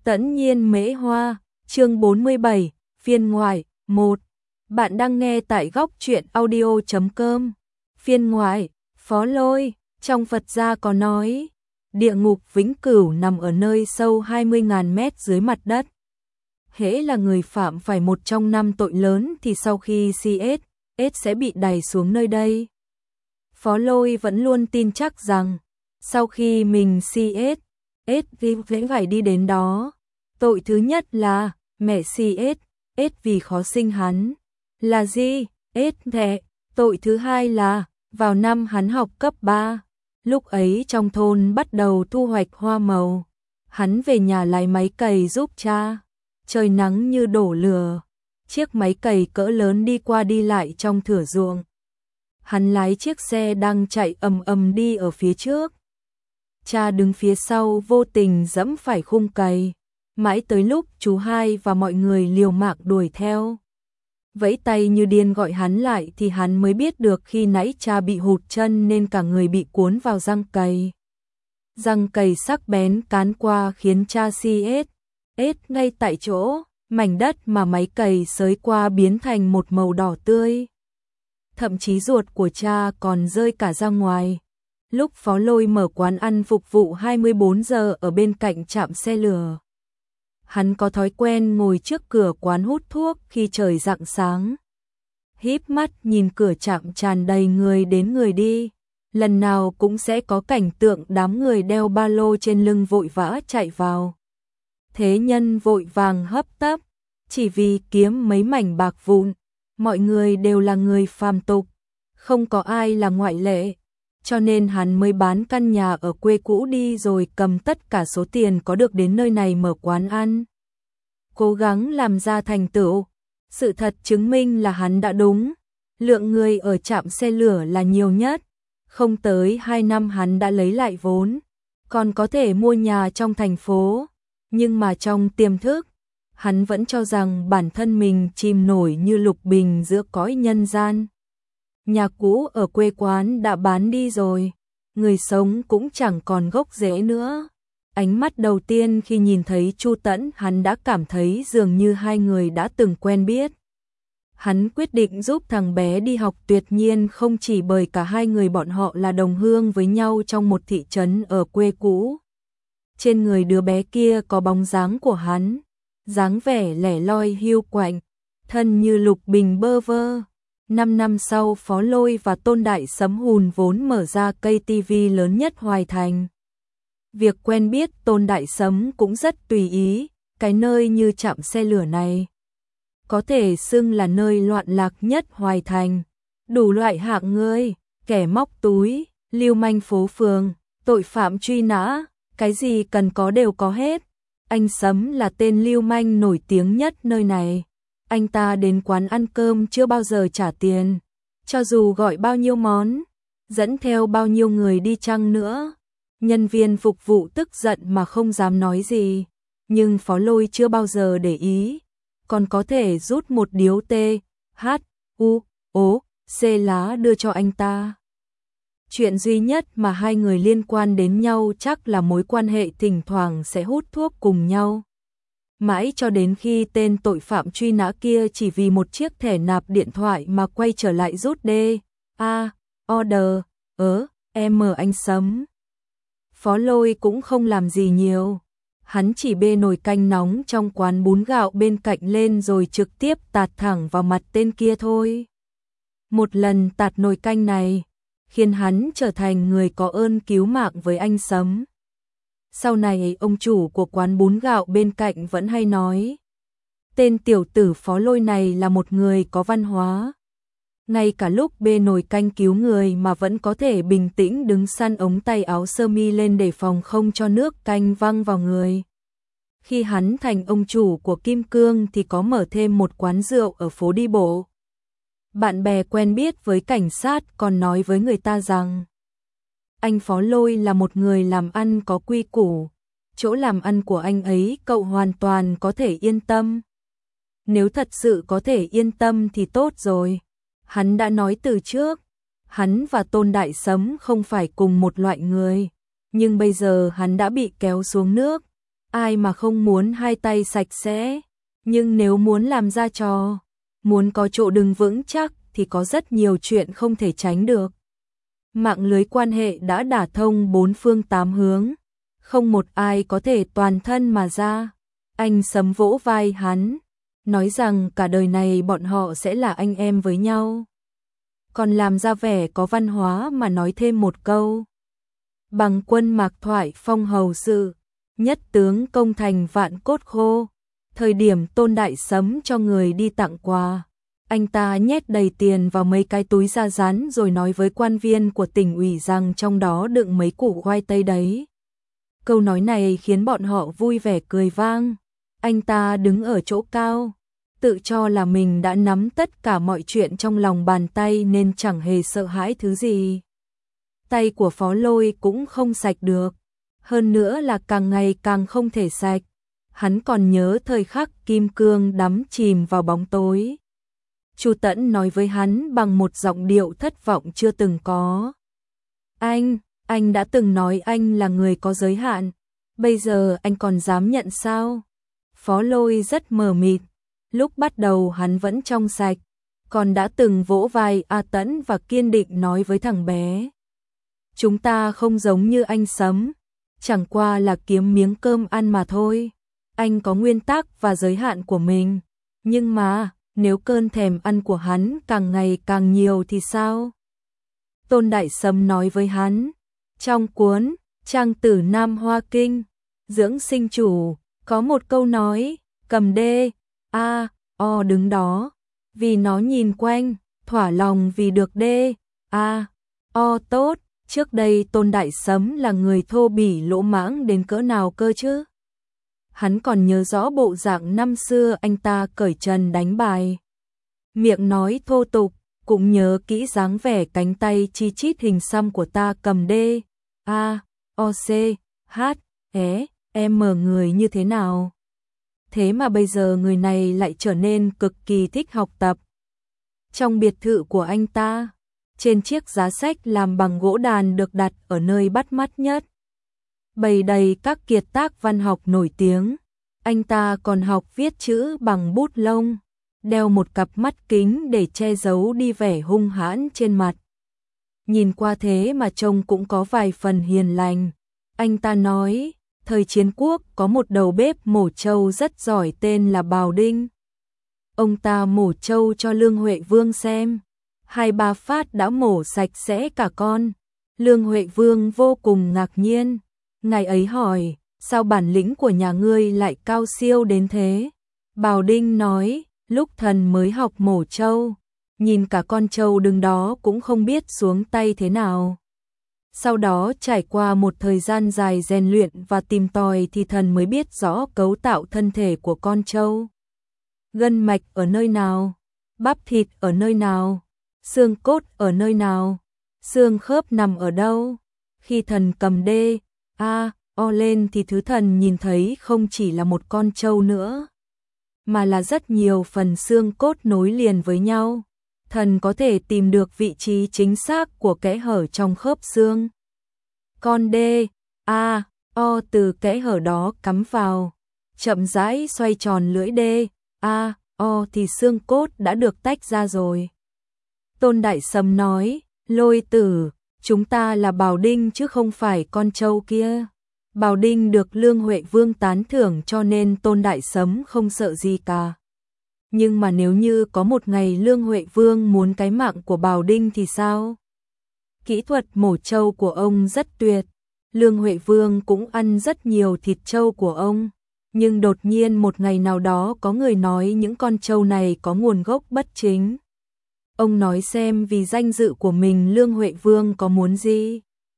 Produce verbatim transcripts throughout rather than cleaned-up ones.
Tẫn nhiên mễ hoa, chương bốn mươi bảy, phiên ngoại, một. Bạn đang nghe tại góc truyện audio chấm com. Phiên ngoại, Phó Lôi, trong Phật gia có nói, địa ngục vĩnh cửu nằm ở nơi sâu hai mươi nghìn mét dưới mặt đất. Hễ là người phạm phải một trong năm tội lớn thì sau khi chết, ết sẽ bị đày xuống nơi đây. Phó Lôi vẫn luôn tin chắc rằng, sau khi mình chết, ết sẽ phải đi đến đó. Tội thứ nhất là, mẹ chết, ết vì khó sinh hắn. Là gì? Ết thẹ. Tội thứ hai là, vào năm hắn học cấp ba, lúc ấy trong thôn bắt đầu thu hoạch hoa màu. Hắn về nhà lái máy cày giúp cha. Trời nắng như đổ lửa. Chiếc máy cày cỡ lớn đi qua đi lại trong thửa ruộng. Hắn lái chiếc xe đang chạy ầm ầm đi ở phía trước. Cha đứng phía sau vô tình giẫm phải khung cày. Mãi tới lúc chú hai và mọi người liều mạng đuổi theo, vẫy tay như điên gọi hắn lại thì hắn mới biết được khi nãy cha bị hụt chân nên cả người bị cuốn vào răng cày. Răng cày sắc bén cán qua khiến cha chết, ết ngay tại chỗ, mảnh đất mà máy cày xới qua biến thành một màu đỏ tươi. Thậm chí ruột của cha còn rơi cả ra ngoài. Lúc Phó Lôi mở quán ăn phục vụ hai mươi bốn giờ ở bên cạnh trạm xe lửa, hắn có thói quen ngồi trước cửa quán hút thuốc khi trời rạng sáng. Híp mắt nhìn cửa trạm tràn đầy người đến người đi, lần nào cũng sẽ có cảnh tượng đám người đeo ba lô trên lưng vội vã chạy vào. Thế nhân vội vàng hấp tấp, chỉ vì kiếm mấy mảnh bạc vụn, mọi người đều là người phàm tục, không có ai là ngoại lệ. Cho nên hắn mới bán căn nhà ở quê cũ đi rồi cầm tất cả số tiền có được đến nơi này mở quán ăn. Cố gắng làm ra thành tựu. Sự thật chứng minh là hắn đã đúng. Lượng người ở trạm xe lửa là nhiều nhất. Không tới hai năm hắn đã lấy lại vốn. Còn có thể mua nhà trong thành phố. Nhưng mà trong tiềm thức, hắn vẫn cho rằng bản thân mình chìm nổi như lục bình giữa cõi nhân gian. Nhà cũ ở quê quán đã bán đi rồi, người sống cũng chẳng còn gốc rễ nữa. Ánh mắt đầu tiên khi nhìn thấy Chu Tẫn, hắn đã cảm thấy dường như hai người đã từng quen biết. Hắn quyết định giúp thằng bé đi học tuyệt nhiên không chỉ bởi cả hai người bọn họ là đồng hương với nhau trong một thị trấn ở quê cũ. Trên người đứa bé kia có bóng dáng của hắn, dáng vẻ lẻ loi hiu quạnh, thân như lục bình bơ vơ. Năm năm sau, Phó Lôi và Tôn Đại Sấm hùn vốn mở ra cây tivi lớn nhất Hoài Thành. Việc quen biết Tôn Đại Sấm cũng rất tùy ý, cái nơi như trạm xe lửa này có thể xưng là nơi loạn lạc nhất Hoài Thành. Đủ loại hạng người, kẻ móc túi, lưu manh phố phường, tội phạm truy nã, cái gì cần có đều có hết. Anh Sấm là tên lưu manh nổi tiếng nhất nơi này. Anh ta đến quán ăn cơm chưa bao giờ trả tiền, cho dù gọi bao nhiêu món, dẫn theo bao nhiêu người đi chăng nữa. Nhân viên phục vụ tức giận mà không dám nói gì, nhưng Phó Lôi chưa bao giờ để ý, còn có thể rút một điếu T, H, U, O, C lá đưa cho anh ta. Chuyện duy nhất mà hai người liên quan đến nhau chắc là mối quan hệ thỉnh thoảng sẽ hút thuốc cùng nhau. Mãi cho đến khi tên tội phạm truy nã kia chỉ vì một chiếc thẻ nạp điện thoại mà quay trở lại rút D, A, order, ớ, M anh Sấm. Phó Lôi cũng không làm gì nhiều. Hắn chỉ bê nồi canh nóng trong quán bún gạo bên cạnh lên rồi trực tiếp tạt thẳng vào mặt tên kia thôi. Một lần tạt nồi canh này, khiến hắn trở thành người có ơn cứu mạng với anh Sấm. Sau này ông chủ của quán bún gạo bên cạnh vẫn hay nói, tên tiểu tử Phó Lôi này là một người có văn hóa. Ngay cả lúc bê nồi canh cứu người mà vẫn có thể bình tĩnh đứng săn ống tay áo sơ mi lên để phòng không cho nước canh văng vào người. Khi hắn thành ông chủ của Kim Cương thì có mở thêm một quán rượu ở phố đi bộ. Bạn bè quen biết với cảnh sát còn nói với người ta rằng anh Phó Lôi là một người làm ăn có quy củ, chỗ làm ăn của anh ấy cậu hoàn toàn có thể yên tâm. Nếu thật sự có thể yên tâm thì tốt rồi. Hắn đã nói từ trước, hắn và Tôn Đại Sấm không phải cùng một loại người, nhưng bây giờ hắn đã bị kéo xuống nước, ai mà không muốn hai tay sạch sẽ, nhưng nếu muốn làm ra trò, muốn có chỗ đứng vững chắc thì có rất nhiều chuyện không thể tránh được. Mạng lưới quan hệ đã đả thông bốn phương tám hướng, không một ai có thể toàn thân mà ra. Anh Sấm vỗ vai hắn, nói rằng cả đời này bọn họ sẽ là anh em với nhau. Còn làm ra vẻ có văn hóa mà nói thêm một câu. Bằng quân mạc thoại phong hầu sự, nhất tướng công thành vạn cốt khô. Thời điểm Tôn Đại Sấm cho người đi tặng quà, anh ta nhét đầy tiền vào mấy cái túi da rán rồi nói với quan viên của tỉnh ủy rằng trong đó đựng mấy củ khoai tây đấy. Câu nói này khiến bọn họ vui vẻ cười vang. Anh ta đứng ở chỗ cao, tự cho là mình đã nắm tất cả mọi chuyện trong lòng bàn tay nên chẳng hề sợ hãi thứ gì. Tay của Phó Lôi cũng không sạch được, hơn nữa là càng ngày càng không thể sạch. Hắn còn nhớ thời khắc kim cương đắm chìm vào bóng tối. Chu Tẫn nói với hắn bằng một giọng điệu thất vọng chưa từng có. Anh, anh đã từng nói anh là người có giới hạn, bây giờ anh còn dám nhận sao? Phó Lôi rất mờ mịt, lúc bắt đầu hắn vẫn trong sạch, còn đã từng vỗ vai A Tẫn và kiên định nói với thằng bé. Chúng ta không giống như anh Sấm, chẳng qua là kiếm miếng cơm ăn mà thôi. Anh có nguyên tắc và giới hạn của mình, nhưng mà nếu cơn thèm ăn của hắn càng ngày càng nhiều thì sao? Tôn Đại Sấm nói với hắn, trong cuốn Trang Tử Nam Hoa Kinh, Dưỡng Sinh Chủ, có một câu nói, cầm đê, a, o đứng đó, vì nó nhìn quanh, thỏa lòng vì được đê, a, o tốt. Trước đây Tôn Đại Sấm là người thô bỉ lỗ mãng đến cỡ nào cơ chứ? Hắn còn nhớ rõ bộ dạng năm xưa anh ta cởi trần đánh bài, miệng nói thô tục, cũng nhớ kỹ dáng vẻ cánh tay chi chít hình xăm của ta cầm D, A, O, C, H, E, M người như thế nào. Thế mà bây giờ người này lại trở nên cực kỳ thích học tập. Trong biệt thự của anh ta, trên chiếc giá sách làm bằng gỗ đàn được đặt ở nơi bắt mắt nhất, bày đầy các kiệt tác văn học nổi tiếng. Anh ta còn học viết chữ bằng bút lông, đeo một cặp mắt kính để che giấu đi vẻ hung hãn trên mặt. Nhìn qua thế mà trông cũng có vài phần hiền lành. Anh ta nói, thời chiến quốc có một đầu bếp mổ trâu rất giỏi tên là Bào Đinh. Ông ta mổ trâu cho Lương Huệ Vương xem, hai ba phát đã mổ sạch sẽ cả con. Lương Huệ Vương vô cùng ngạc nhiên, ngài ấy hỏi, sao bản lĩnh của nhà ngươi lại cao siêu đến thế? Bào Đinh nói, lúc thần mới học mổ trâu, nhìn cả con trâu đứng đó cũng không biết xuống tay thế nào. Sau đó trải qua một thời gian dài rèn luyện và tìm tòi thì thần mới biết rõ cấu tạo thân thể của con trâu. Gân mạch ở nơi nào, bắp thịt ở nơi nào, xương cốt ở nơi nào, xương khớp nằm ở đâu. Khi thần cầm đê, a, o lên thì thứ thần nhìn thấy không chỉ là một con trâu nữa, mà là rất nhiều phần xương cốt nối liền với nhau. Thần có thể tìm được vị trí chính xác của kẽ hở trong khớp xương. Con D, A, O từ kẽ hở đó cắm vào, chậm rãi xoay tròn lưỡi D, A, O thì xương cốt đã được tách ra rồi. Tôn Đại Sấm nói, Lôi tử, chúng ta là Bào Đinh chứ không phải con trâu kia. Bào Đinh được Lương Huệ Vương tán thưởng cho nên Tôn Đại Sấm không sợ gì cả. Nhưng mà nếu như có một ngày Lương Huệ Vương muốn cái mạng của Bào Đinh thì sao? Kỹ thuật mổ trâu của ông rất tuyệt, Lương Huệ Vương cũng ăn rất nhiều thịt trâu của ông. Nhưng đột nhiên một ngày nào đó có người nói những con trâu này có nguồn gốc bất chính. Ông nói xem vì danh dự của mình Lương Huệ Vương có muốn gì?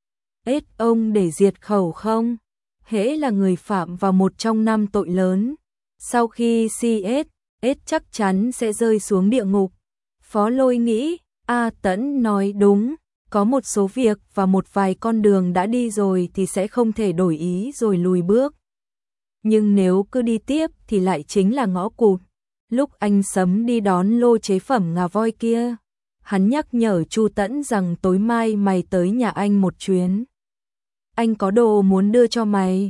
Ết ông để diệt khẩu không? Hễ là người phạm vào một trong năm tội lớn, sau khi si ết, ết chắc chắn sẽ rơi xuống địa ngục. Phó Lôi nghĩ, A Tẫn nói đúng, có một số việc và một vài con đường đã đi rồi thì sẽ không thể đổi ý rồi lùi bước. Nhưng nếu cứ đi tiếp thì lại chính là ngõ cụt. Lúc anh Sấm đi đón lô chế phẩm ngà voi kia, hắn nhắc nhở Chu Tẫn rằng tối mai mày tới nhà anh một chuyến. Anh có đồ muốn đưa cho mày.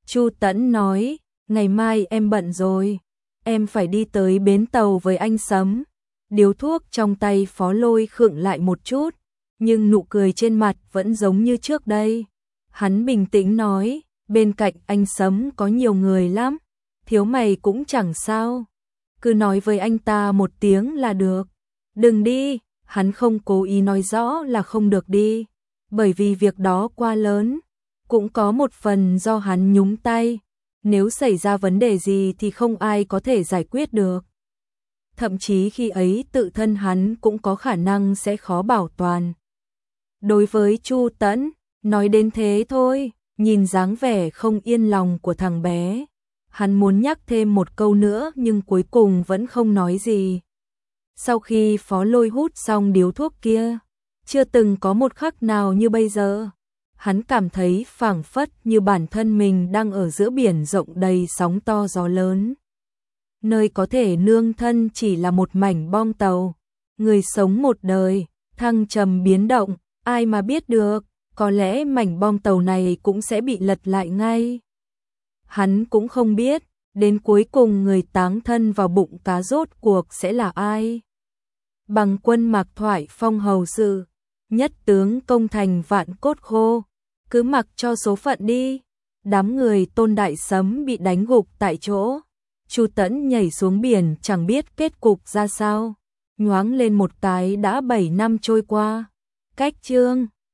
Chu Tẫn nói, ngày mai em bận rồi, em phải đi tới bến tàu với anh Sấm. Điếu thuốc trong tay Phó Lôi khựng lại một chút, nhưng nụ cười trên mặt vẫn giống như trước đây. Hắn bình tĩnh nói, bên cạnh anh Sấm có nhiều người lắm, thiếu mày cũng chẳng sao. Cứ nói với anh ta một tiếng là được. Đừng đi, hắn không cố ý nói rõ là không được đi, bởi vì việc đó quá lớn, cũng có một phần do hắn nhúng tay. Nếu xảy ra vấn đề gì thì không ai có thể giải quyết được. Thậm chí khi ấy tự thân hắn cũng có khả năng sẽ khó bảo toàn. Đối với Chu Tẫn, nói đến thế thôi, nhìn dáng vẻ không yên lòng của thằng bé. Hắn muốn nhắc thêm một câu nữa nhưng cuối cùng vẫn không nói gì. Sau khi Phó Lôi hút xong điếu thuốc kia, chưa từng có một khắc nào như bây giờ. Hắn cảm thấy phảng phất như bản thân mình đang ở giữa biển rộng đầy sóng to gió lớn. Nơi có thể nương thân chỉ là một mảnh bong tàu. Người sống một đời, thăng trầm biến động, ai mà biết được, có lẽ mảnh bong tàu này cũng sẽ bị lật lại ngay. Hắn cũng không biết, đến cuối cùng người táng thân vào bụng cá rốt cuộc sẽ là ai. Bằng quân Mạc Thoại phong hầu sự, nhất tướng công thành vạn cốt khô, cứ mặc cho số phận đi. Đám người Tôn Đại Sấm bị đánh gục tại chỗ. Chu Tẫn nhảy xuống biển chẳng biết kết cục ra sao. Nhoáng lên một cái đã bảy năm trôi qua. Cách chương